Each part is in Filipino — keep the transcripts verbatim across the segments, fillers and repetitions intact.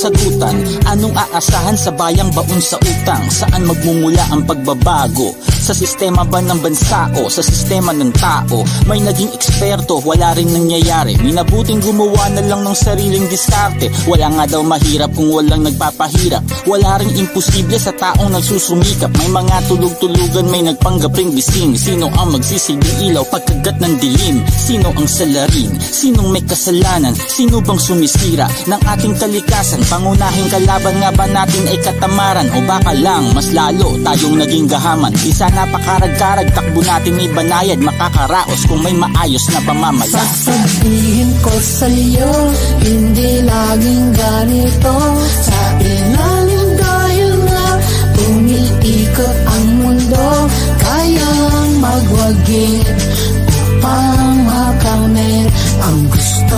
kasagutan. Anong aasahan sa bayang baon sa utang? Saan magmumula ang pagbabago? Sa sistema ba ng bansa o sa sistema ng tao? May naging eksperto, wala rin nangyayari. Minabuting gumawa na lang ng sariling diskarte. Wala nga daw mahirap kung walang nagpapahirap. Wala ring imposible sa taong nagsusumikap. May mga tulog-tulugan, may nagpanggap ring bising. Sino ang magsisilbing ilaw pagkagat ng dilim? Sino ang salarin? Sinong may kasalanan? Sino bang sumisira ng ating kalikasan? Pangunahing kalaban nga ba natin ay katamaran? O baka lang mas lalo tayong naging gahaman? Isa napakarag-karag, takbo natin may banayad. Makakaraos kung may maayos na pamamala. Sasabihin ko sa'yo, hindi laging ganito. Sa ilalim dahil nga umiikot ang mundo, kayang magwagi upang makamit ang gusto.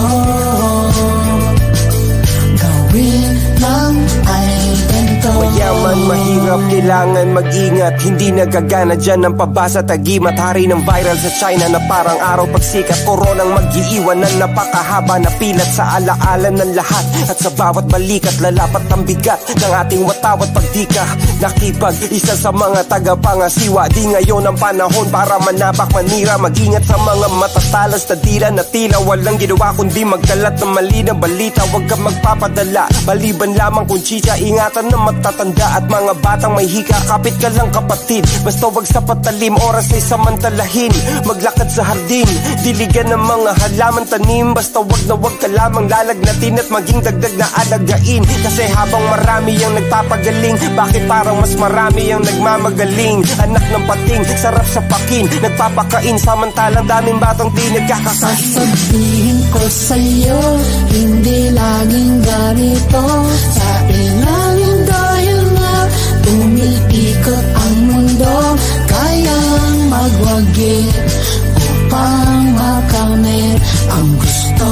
Gawin lang ay ganito. Mayaman, mahirap, kailangan mag-ingat. Hindi nagagana dyan ang pabasa tagimat. Hari ng viral sa China na parang araw pagsikat. Koronang mag-iiwan ng napakahaba na pilat sa alaala ng lahat. At sa bawat balikat, lalapat ang bigat ng ating watawat pagdika. Nakipag isa sa mga tagapangasiwa. Di ngayon ang panahon para manapak manira. Mag-ingat sa mga matatalas na tila na tila walang ginawa kundi magkalat ng mali na balita. Huwag kang magpapadala, baliban lamang kung chicha. Ingatan ng matatanda at mga batang may hika. Kapit ka lang kapatid, basta wag sa patalim. Oras ay samantalahin, maglakad sa hardin. Diligan ng mga halaman tanim. Basta wag na wag ka lamang lalagnatin at maging dagdag na alagain. Kasi habang marami ang nagpapagaling, bakit parang mas marami ang nagmamagaling? Anak ng pating, sarap sa pakin, nagpapakain samantalang daming batang di nagkakakain. Sasabihin ko sa'yo, hindi laging ganito. Sa ilalim dahil nga umiikot ang mundo, kayang magwagi upang makamit ang gusto.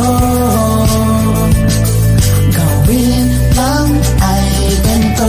Gawin lang ay ganito.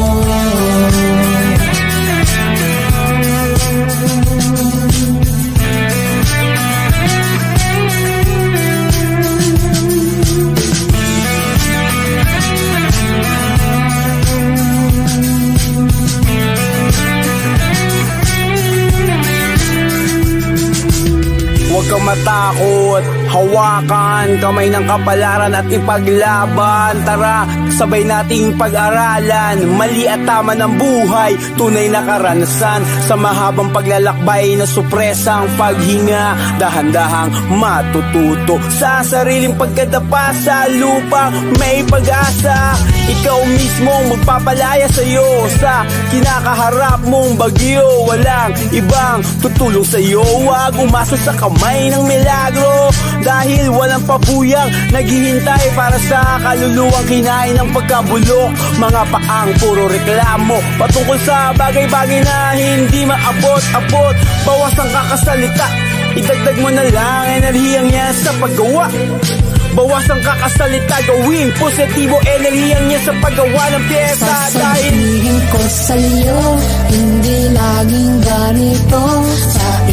Huwag kang matakot, hawakan kamay ng kapalaran at ipaglaban. Tara, sabay nating pag-aralan mali at tama ng buhay, tunay na karanasan. Sa mahabang paglalakbay na supresang paghinga, dahan-dahang matututo sa sariling pagkadapa sa lupa. May pag-asa, ikaw mismo magpapalaya sa'yo sa kinakaharap mong bagyo. Walang ibang tutulong sa'yo, huwag umasa sa kamay ng milagro. Dahil walang papuyang naghihintay para sa kaluluwang kinain ng pagkabulok. Mga paang puro reklamo patungkol sa bagay-bagay na hindi maabot-abot. Bawas ang kakasalita, idagdag mo na lang enerhiyang yan sa paggawa. Bawas ang kakasalita, gawin positibo enerhiyang niya sa paggawa ng pyesa. Sasabihin ko sa'yo, hindi laging ganito. Sa